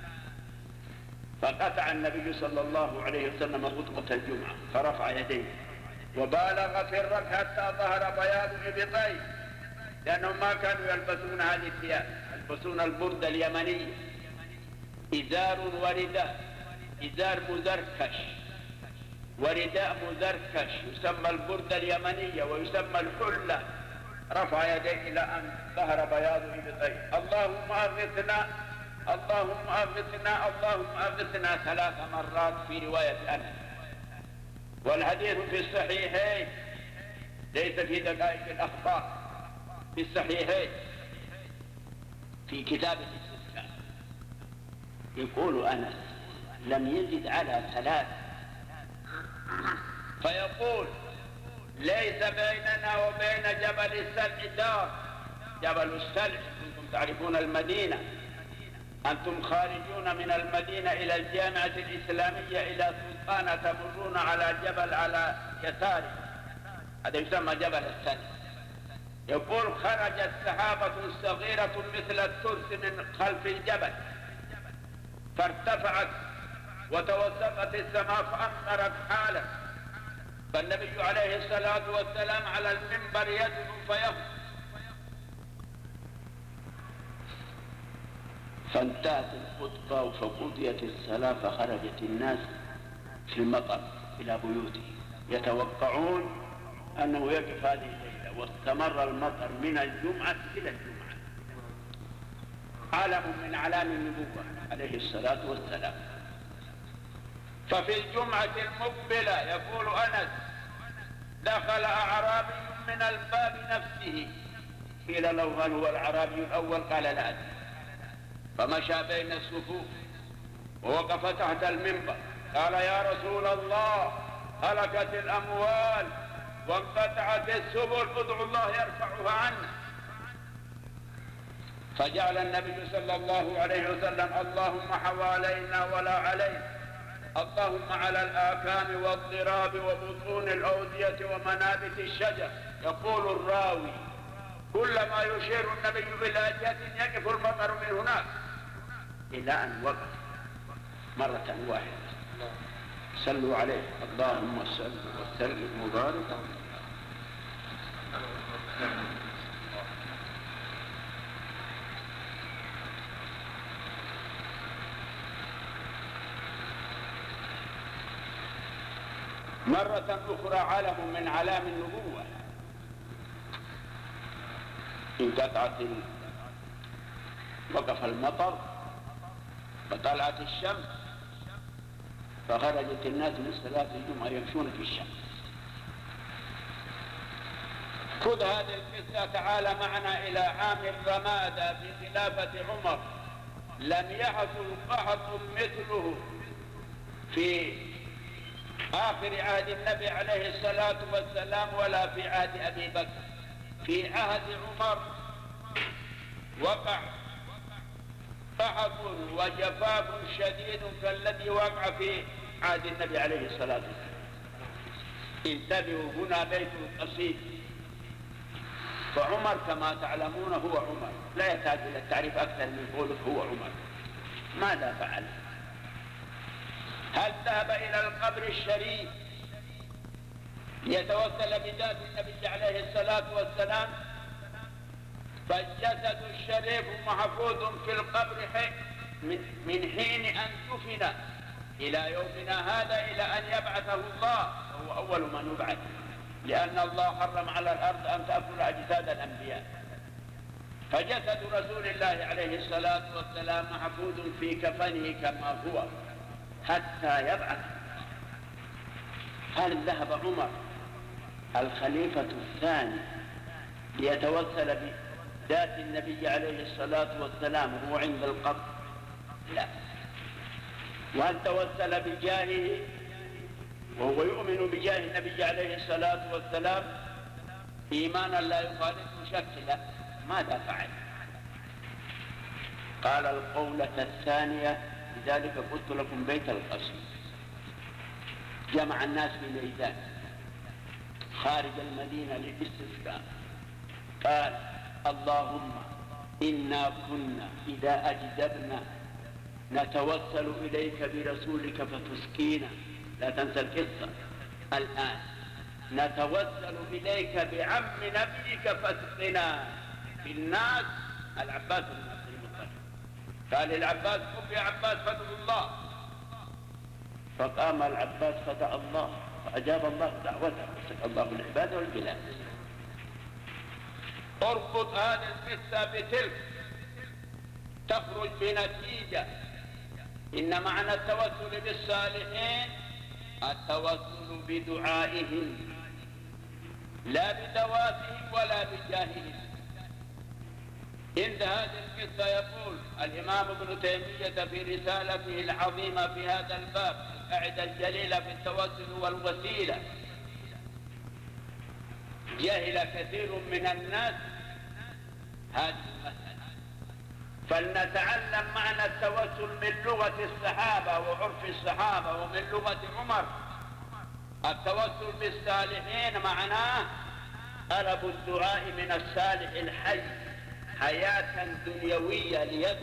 فقطع النبي صلى الله عليه وسلم خطبة الجمعة فرفع يديه وبالغ في الركعة حتى ظهر بياض إبطيه، لأنهم ما كانوا يلبسون هذه الثياب، يلبسون البرد اليمني، إزار ورداء، إزار مزركش ورداء مزركش يسمى البرد اليمنية ويسمى الحلة. رفع يديه إلى أن ظهر بياض إبطيه، اللهم أغثنا اللهم أغثنا اللهم أغثنا ثلاث مرات في رواية أنس. والحديث في الصحيحين ليس في دقائق الأخبار، في الصحيحين في كتاب الاستسقاء. يقول أنس لم يزد على ثلاث، فيقول ليس بيننا وبين جبل السلع دار. جبل السلع كنتم تعرفون المدينة، أنتم خارجون من المدينة إلى الجامعة الإسلامية إلى سلطانة تمرون على جبل على يساره، هذا يسمى جبل السلع. يقول خرجت سحابة صغيرة مثل الترس من خلف الجبل فارتفعت وتوسطت السماء فأمطرت حالا، فالنبي عليه الصلاة والسلام على المنبر يدعو فيخطب، فانتهت الخطبة فقضيت الصلاة فخرجت الناس في المطر إلى بيوتهم يتوقعون أنه يقف هذه الليلة، واستمر المطر من الجمعة إلى الجمعة، علم من أعلام النبوة عليه الصلاة والسلام. ففي الجمعة المقبلة يقول أنس دخل أعرابي من الباب نفسه، قيل له هل هو الأعرابي الأول؟ قال لا أدري، فمشى بين الصفوف ووقف تحت المنبر قال يا رسول الله هلكت الأموال وانقطعت السبل، ادعوا الله يرفعها عنا. فجعل النبي صلى الله عليه وسلم اللهم حوالينا ولا علينا، اللهم على الآكام والضراب وبطون الأودية ومنابت الشجر. يقول الراوي كلما يشير النبي إلى جهة يقف المطر من هناك، إلى أن وقف مرة واحدة. صلوا عليه اللهم صل وسلم وبارك. مرة أخرى علم من علام النبوة، انقطعت ال... وقف المطر فطلعت الشمس فخرجت الناس من صلاة الجمعة يمشون في الشمس. خذ هذه القصة تعالى معنا إلى عام الرمادة في خلافة عمر، لم يحصل قحط مثله في آخر عهد النبي عليه الصلاة والسلام ولا في عهد أبي بكر. في عهد عمر وقع قحط وجفاف شديد كالذي وقع في عهد النبي عليه الصلاة والسلام. انتبهوا، هنا بيت قصيد، فعمر كما تعلمون هو عمر، لا يحتاج إلى التعريف أكثر من قوله هو عمر. ماذا فعل؟ هل ذهب إلى القبر الشريف ليتوسل بذات النبي عليه الصلاة والسلام؟ فالجسد الشريف محفوظ في القبر من حين أن دفن إلى يومنا هذا إلى أن يبعثه الله، وهو أول من يبعث، لأن الله حرم على الأرض أن تأكل أجساد الأنبياء. فجسد رسول الله عليه الصلاة والسلام محفوظ في كفنه كما هو حتى يبعث. هل ذهب عمر الخليفة الثاني ليتوسل بذات النبي عليه الصلاة والسلام وهو عند القبر؟ لا. وهل توسل بجاهه وهو يؤمن بجاه النبي عليه الصلاة والسلام إيمانا لا يخالفه شك؟ لا. ماذا فعل؟ قال القولة الثانية، لذلك قلت لكم بيت القصيد. جمع الناس في ميدان خارج المدينة للاستسقاء، قال: اللهم إنا كنا إذا أجدبنا نتوسل إليك برسولك فتسقينا. لا تنسى القصة. الآن نتوسل إليك بعم نبيك فتسقنا. في الناس العباس بن عبد المطلب قال العباس: قم يا عباس فادعو الله. فقام العباس فدعا الله فأجاب الله دعوته وسقى الله العباد والبلاد. اربط هذه القصة بتلك تخرج بنتيجة. إن معنى التوسل بالصالحين التوسل بدعائهم لا بدواتهم ولا بجاههم. عند هذه القصة يقول الإمام ابن تيمية في رسالته العظيمة في هذا الباب القاعدة الجليلة في التوسل والوسيلة: جهل كثير من الناس هذه المسألة، فلنتعلم معنى التوسل من لغة الصحابة وعرف الصحابة ومن لغة عمر. التوسل بالصالحين معناه طلب الدعاء من الصالح الحي حياة دنيوية ليدعو،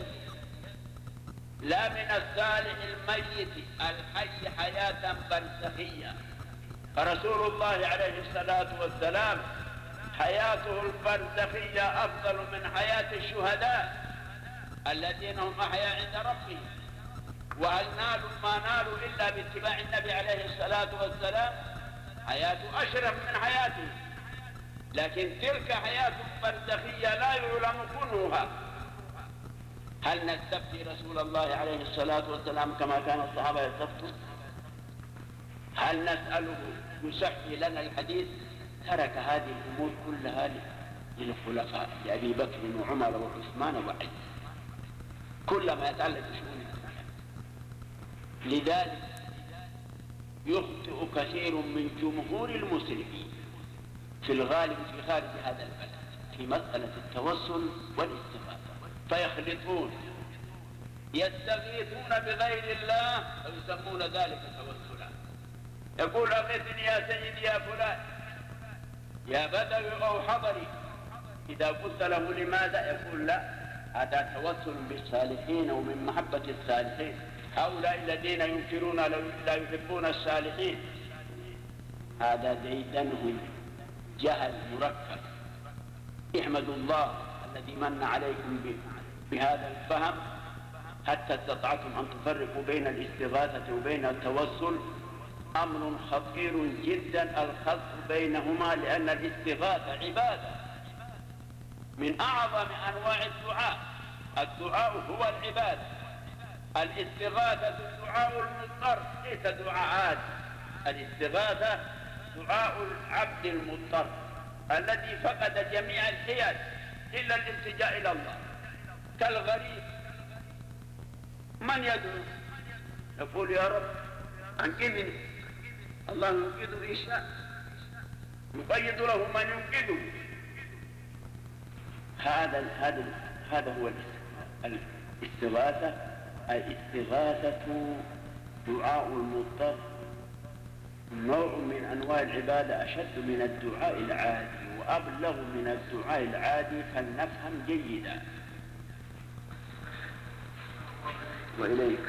لا من الصالح الميت الحي حياة برزخية. فرسول الله عليه الصلاة والسلام حياته البرزخية أفضل من حياة الشهداء الذين هم أحياء عند ربهم. وهل نالوا ما نالوا إلا باتباع النبي عليه الصلاة والسلام؟ حياته أشرف من حياته، لكن تلك حياة برزخية لا يعلم كنوها. هل نستفتي رسول الله عليه الصلاة والسلام كما كان الصحابة يستفتون؟ هل نسأله يصحي لنا الحديث؟ ترك هذه الأمور كلها للخلفاء لأبي بكر وعمر وعثمان وعلي، كل ما يتعلق بشؤون الدنيا. لذلك يخطئ كثير من جمهور المسلمين في الغالب في خارج هذا البلد في مسألة التوسل والاستغاثة، فيخلطون، يستغيثون بغير الله ويسمون ذلك توسلا. يقول: أغثني يا سيدي يا فلان يا بدوي أو حضري. إذا قلت له لماذا؟ يقول: لا، هذا توسل بالصالحين ومن محبة الصالحين. هؤلاء الذين ينكرون لا يحبون الصالحين، هذا ديدنهم جهل مركب. احمدوا الله الذي من عليكم بهذا الفهم حتى استطعتم أن تفرقوا بين الاستغاثة وبين التوسل. أمر خطير جدا الخلط بينهما، لأن الاستغاثة عبادة من أعظم أنواع الدعاء. الدعاء هو العبادة، الاستغاثة دعاء المضطر ليس دعاء عادي. الاستغاثة دعاء العبد المضطر الذي فقد جميع الحيل إلا الالتجاء إلى الله، كالغريب. من يدعو؟ يقول: يا رب أنقذني. الله ينقذه إن شاء، يقيد له من ينقذه. هذا هذا هذا هو الاستغاثة. الاستغاثة دعاء المضطر، نوع من أنواع العبادة أشد من الدعاء العادي وأبلغ من الدعاء العادي، فلنفهم جيدا. وإليك.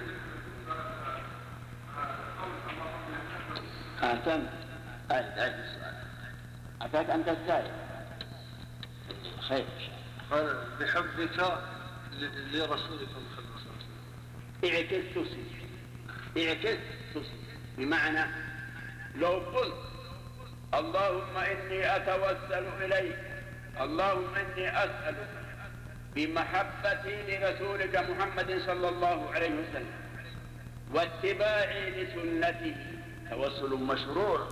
أحسنت. أعد أعد السؤال. أتاك أنت السائل. خير. قال: بحبك لرسولك محمد صلى الله عليه وسلم. اعكس تسل، اعكس تسل، بمعنى لو قلت: اللهم إني أتوسل إليك، اللهم إني أسألك بمحبتي لرسولك محمد صلى الله عليه وسلم واتباعي لسنته، توسل مشروع،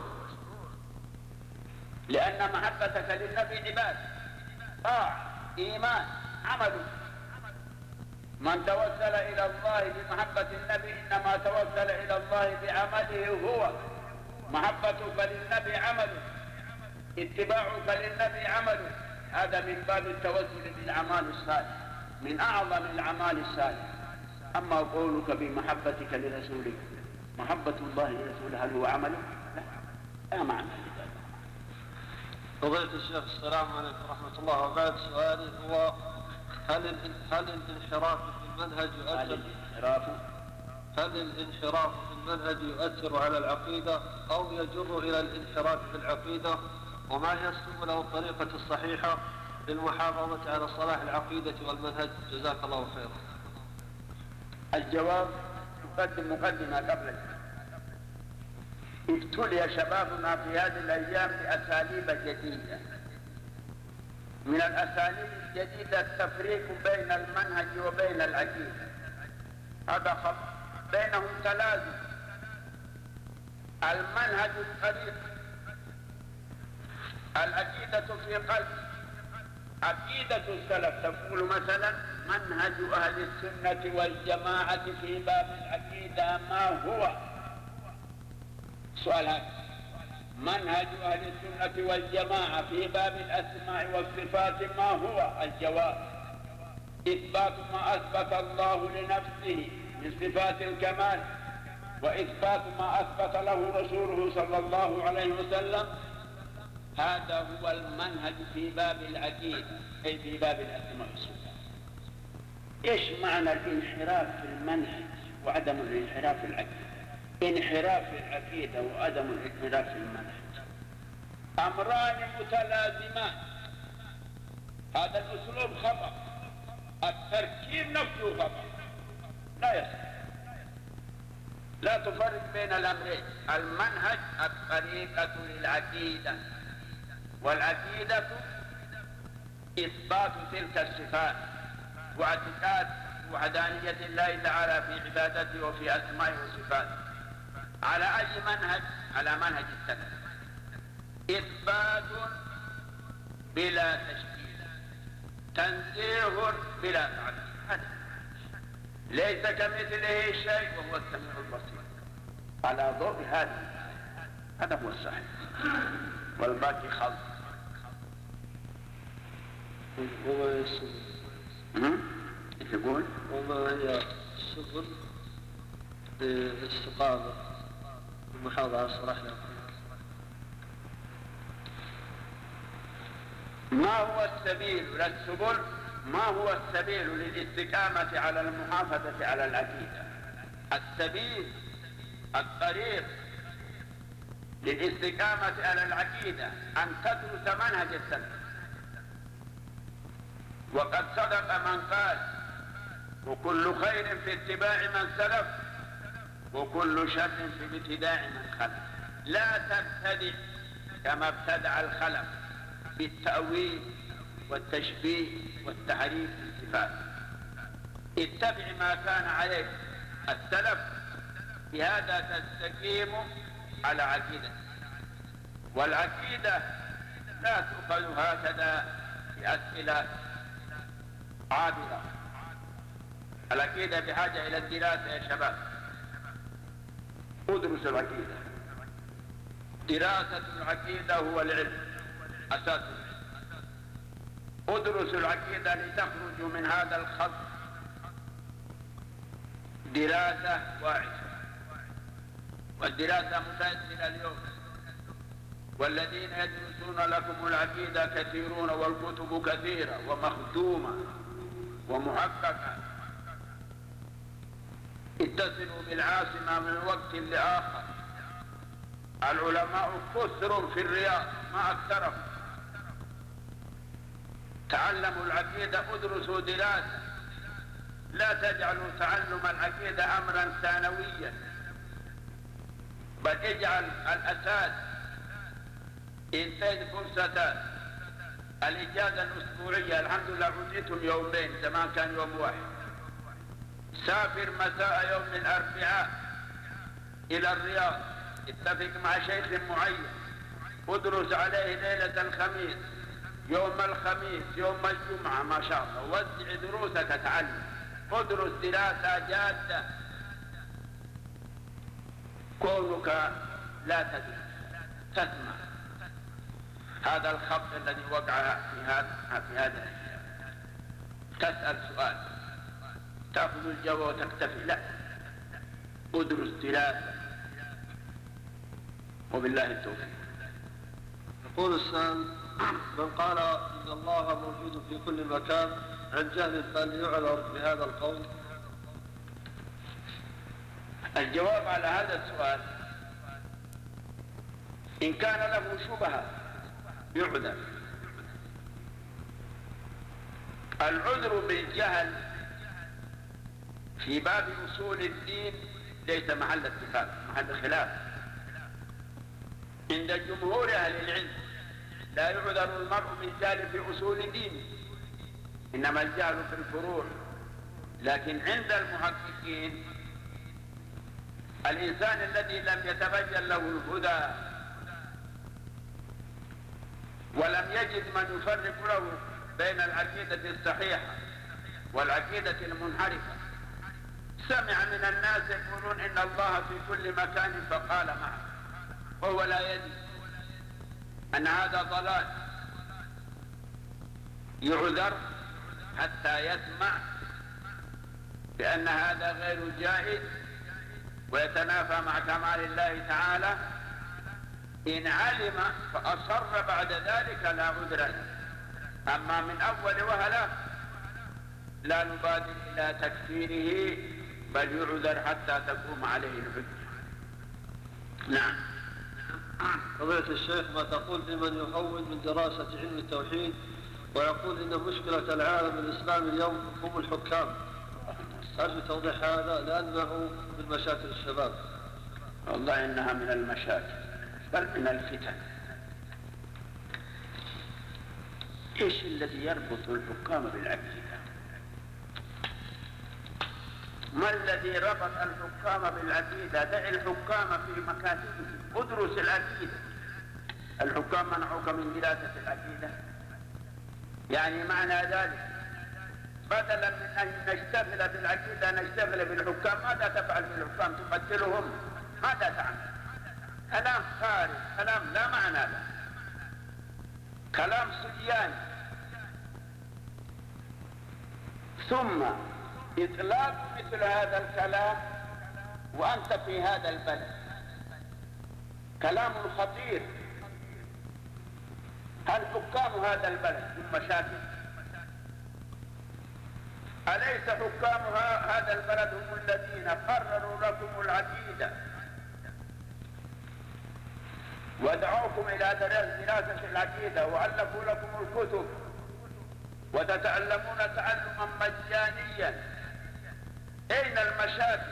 لأن محبتك للنبي عبادة، طاعة، إيمان، عمل. من توسل إلى الله بمحبة النبي إنما توسل إلى الله بعمله هو. محبتك للنبي عمله، اتباعك للنبي عمله. هذا من باب التوسل بالأعمال الصالحة، من أعظم الأعمال الصالحة. أما قولك بمحبتك لرسولك محبة الله لرسوله هل هو عمله؟ لا، لا معنى لذلك. فضيلة الشيخ السلام عليكم ورحمة الله وبعد. سؤالي هو هل هل الانحراف في المنهج يؤثر هل الانحراف هل الانحراف في المنهج يؤثر على العقيدة أو يجر إلى الانحراف في العقيدة؟ وما هي السبل أو الطريقة الصحيحة للمحافظة على صلاح العقيدة والمنهج؟ جزاك الله خيرا. الجواب نقدم مقدمة قبل الجواب. ابتلي شبابنا في هذه الأيام بأساليب جديدة. من الأساليب الجديدة التفريق بين المنهج وبين العقيدة، هذا خطأ، بينهم تلازم. المنهج الطريق، العقيدة في قلب. عقيدة السلف تقول مثلا منهج أهل السنة والجماعة في باب العقيدة ما هو؟ سؤال هذا، منهج أهل السنة والجماعة في باب الأسماء والصفات ما هو؟ الجواب إثبات ما أثبت الله لنفسه من صفات الكمال، وإثبات ما أثبت له رسوله صلى الله عليه وسلم. هذا هو المنهج في باب العقيدة، أي في باب الأسماء والصفات. إيش معنى الانحراف في المنهج وعدم الانحراف في العقيدة؟ انحراف في العقيدة وعدم الانحراف في المنهج أمران متلازمان. هذا الأسلوب خطأ، التركيب نفسه خطأ، لا يصح. لا تفرق بين الأمرين. المنهج الطريقة للعقيدة، والعقيدة إثبات تلك الصفات واعتقاد وحدانية الله تعالى في عبادته وفي أسمائه وصفاته. على أي منهج؟ على منهج السلف، إثبات بلا تشكيل، تنزيه بلا تعطيل، ليس كمثله شيء وهو السميع البصير. على ضوء هذا هذا هو الصحيح، والباقي خلط. وما هي السبل؟ تقول وما هي السبل للاستقامة والمحافظة على صلاح العقيدة؟ ما هو السبيل للسبل؟ ما هو السبيل للاستقامة على المحافظة على العقيدة؟ السبيل، الطريق للاستقامة على العقيدة أن تدرس منهج السلف. وقد صدق من قال وكل خير في اتباع من سلف وكل شر في ابتداع من خلف. لا تبتدع كما ابتدع الخلف بالتأويل والتشبيه والتحريف في الصفات. اتبع ما كان عليه السلف، بهذا تستقيم على عقيدة. والعقيدة لا تؤخذ هكذا بأسئلة عابرة. العقيدة بحاجة إلى الدراسة يا شباب. ادرسوا العقيدة. دراسة العقيدة هو العلم، أساس العلم. ادرسوا العقيدة لتخرجوا من هذا الخط دراسة واعية. والدراسة متأثرة اليوم، والذين يدرسون لكم العقيدة كثيرون والكتب كثيرة ومختومة ومحققة. اتصلوا بالعاصمة من وقت لآخر. العلماء كثر في الرياض ما أكثرهم. تعلموا العقيدة، ادرسوا دراسة. لا تجعلوا تعلم العقيدة أمرا ثانويا، بل اجعل الأساس. انتهت فرصة الإجازة الأسبوعية، الحمد لله عطيتم يومين، زمان كان يوم واحد. سافر مساء يوم الأربعاء إلى الرياض، اتفق مع شيخ معين، ادرس عليه ليلة الخميس، يوم الخميس، يوم الجمعة، ما شاء الله. وزع دروسك، تعلم، ادرس دراسة جادة. كونك لا تدرس تسمع. هذا الخط الذي وقع في هذا في هذا الشيء. تسأل سؤال تأخذ الجواب وتكتفي، لا. ادرس دراسة وبالله التوفيق. يقول السائل: من قال إن الله موجود في كل مكان عن جهل فليعذر بهذا القول؟ الجواب على هذا السؤال: إن كان له شبهة يعذر. العذر بالجهل في باب أصول الدين ليس محل اتفاق، محل خلاف. عند جمهور أهل العلم لا يعذر المرء بالجهل في أصول دينه، إنما الجهل في الفروع. لكن عند المحققين الإنسان الذي لم يتبين له الهدى ولم يجد من يفرق له بين العقيدة الصحيحة والعقيدة المنحرفة، سمع من الناس يقولون إن الله في كل مكان فقال معه، وهو لا يدري أن هذا ضلال، يعذر حتى يسمع بأن هذا غير جائز ويتنافى مع كمال الله تعالى. إن علم فأصر بعد ذلك لا عذر له. أما من أول وهلة لا نبادر إلى تكفيره، بل يعذر حتى تقوم عليه الحجة. نعم. فضيلة الشيخ، ما تقول لمن يحول من دراسة علم التوحيد ويقول إن مشكلة العالم الإسلامي اليوم هم الحكام؟ أرجو توضيح هذا لأنه من مشاكل الشباب. والله إنها من المشاكل بل من الفتن. إيش الذي يربط الحكام بالعقيدة؟ ما الذي ربط الحكام بالعقيدة؟ دع الحكام في مكاتبهم، ادرس العقيدة. الحكام منعوك من دراسة العقيدة؟ يعني معنى ذلك بدلا من أن نشتغل بالعقيدة نشتغل بالحكام. ماذا تفعل بالحكام؟ تقتلهم؟ ماذا تعمل؟ كلام خارج، كلام لا معنى له، كلام صبياني. ثم إطلاق مثل هذا الكلام وأنت في هذا البلد كلام خطير. هل حكام هذا البلد هم مشاكل؟ أليس حكام هذا البلد هم الذين قرروا لكم العقيدة ودعوكم إلى دراسة العقيدة وألفوا لكم الكتب وتتعلمون تعلما مجانيا؟ أين المشاكل؟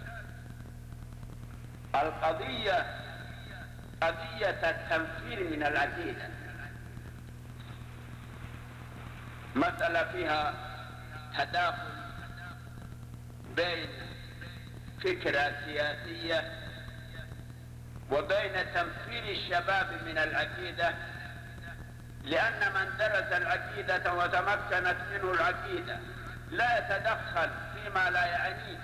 القضية قضية التنفير من العقيدة، مسألة فيها تداخل بين فكرة سياسية وبين تنفير الشباب من العقيدة، لأن من درس العقيدة وتمكنت منه العقيدة لا يتدخل فيما لا يعنيه،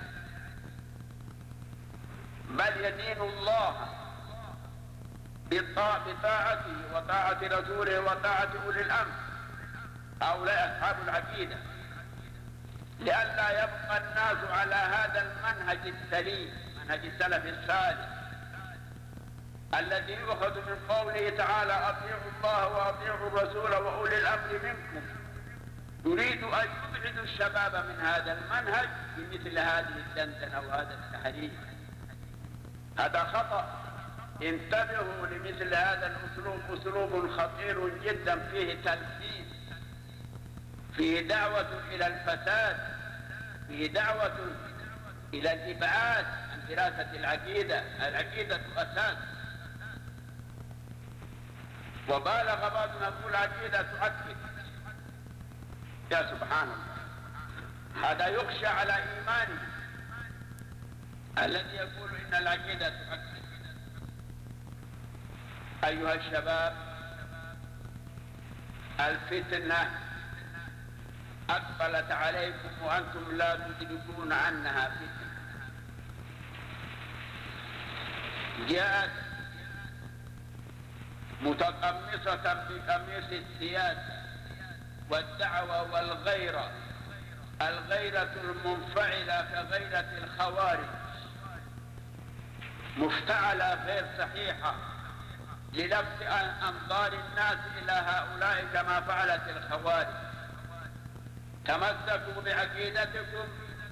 بل يدين الله بطاعته وطاعة رسوله وطاعة أولي الأمر هؤلاء أصحاب العقيدة، لئلا يبقى الناس على هذا المنهج السليم، منهج السلف الصالح الذي يؤخذ من قوله تعالى: أطيعوا الله وأطيعوا الرسول وأولي الأمر منكم. يريد أن يبعد الشباب من هذا المنهج بمثل هذه الدندنة وهذا التحريف. هذا خطأ. انتبهوا لمثل هذا الأسلوب، أسلوب خطير جدا فيه تلفيف، فيه دعوة إلى الفساد، فيه دعوة إلى الإبعاد عن دراسة العقيدة. العقيدة أساس. وبالغ بعضنا يقول عقيدة تؤكد. يا سبحان الله، هذا يخشى على إيمانه الذي يقول إن العقيدة تؤكد. أيها الشباب، الفتنة أقبلت عليكم وأنتم لا تدركون عنها فتنة. جاءت متقمصة بقميص السياسة والدعوة والغيرة، الغيرة المنفعلة كغيرة الخوارج، مفتعلة غير صحيحة، للفت أنظار الناس إلى هؤلاء كما فعلت الخوارج. تمسكوا بعقيدتكم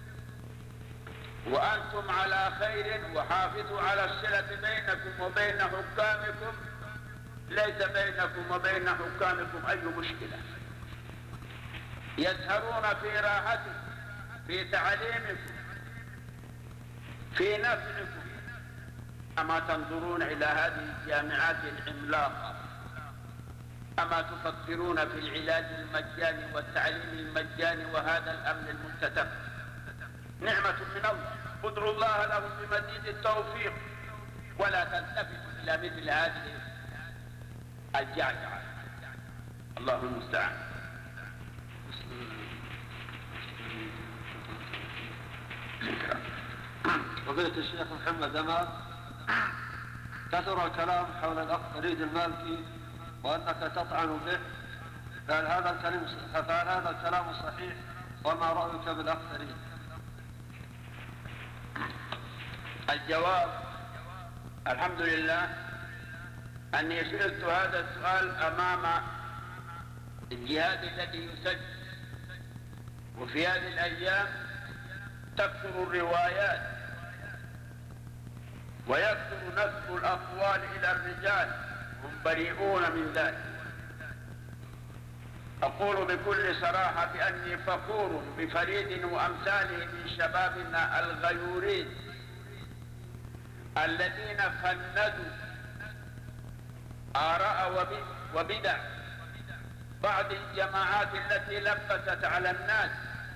وأنتم على خير، وحافظوا على الصلة بينكم وبين حكامكم، ليس بينكم وبين حكامكم أي مشكلة. يسهرون في راحتكم، في تعليمكم، في نفعكم. أما تنظرون إلى هذه الجامعات العملاقة؟ أما تفكرون في العلاج المجاني والتعليم المجاني وهذا الأمن المنتتب؟ نعمة من الله، ادعوا الله لهم بمزيد التوفيق، ولا تلتفتوا إلى مثل هذه الجعجعة. الله المستعان. فضيلة الشيخ محمد أمام، كثر الكلام حول الأخ فريد المالكي وأنك تطعن به، فهل هذا الكلام فهل هذا الكلام صحيح؟ وما رأيك بالأخ فريد؟ الجواب: الحمد لله أني سئلت هذا السؤال أمام الجهاد الذي يسجل، وفي هذه الأيام تكثر الروايات ويكثر نسب الأقوال إلى الرجال، هم بريئون من ذلك. أقول بكل صراحة بأني فخور بفريد وأمثاله من شبابنا الغيورين الذين فندوا آراء وبدع بعض الجماعات التي لبست على الناس.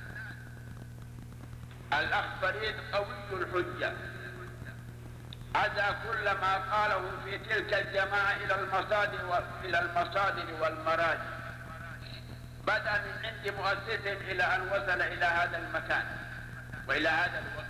الأخ فريد قوي الحجة، عزى كل ما قاله في تلك الجماعة إلى المصادر وإلى المصادر والمراجع، بدأ من عند مؤسسهم إلى أن وصل إلى هذا المكان وإلى هذا الوقت.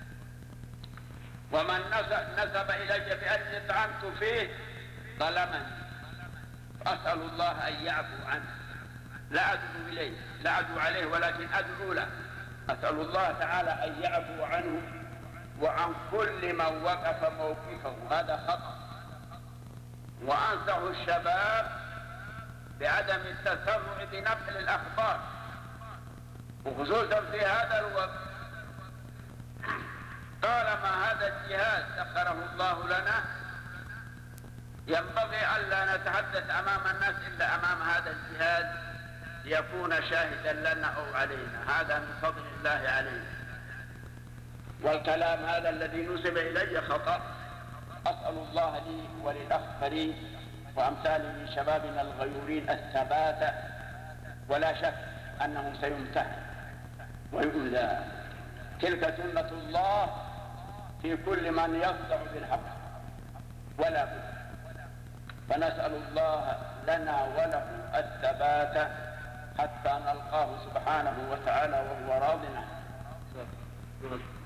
ومن نسب إلي بأني طعنت فيه ظلمني، أسأل الله أن يعفو عنه. لا أدعو إليه، لا أدعو عليه، ولكن أدعو له. أسأل الله تعالى أن يعفو عنه وعن كل من وقف موقفه، هذا خطأ. وأنصح الشباب بعدم التسرع بنقل الأخبار، وخصوصا في هذا الوقت. طالما هذا الجهاد سخره الله لنا، ينبغي ألا نتحدث أمام الناس إلا أمام هذا الجهاد ليكون شاهدا لنا أو علينا. هذا من فضل الله علينا. والكلام هذا الذي نسب إلي خطأ. أسأل الله لي وللأخ فريد وأمثاله من شبابنا الغيورين الثبات، ولا شك أنه سيمتحن ويؤذى. تلك سنة الله في كل من يصدع بالحق، ولا بد. فنسأل الله لنا وله الثبات حتى نلقاه سبحانه وتعالى وهو راض عنه.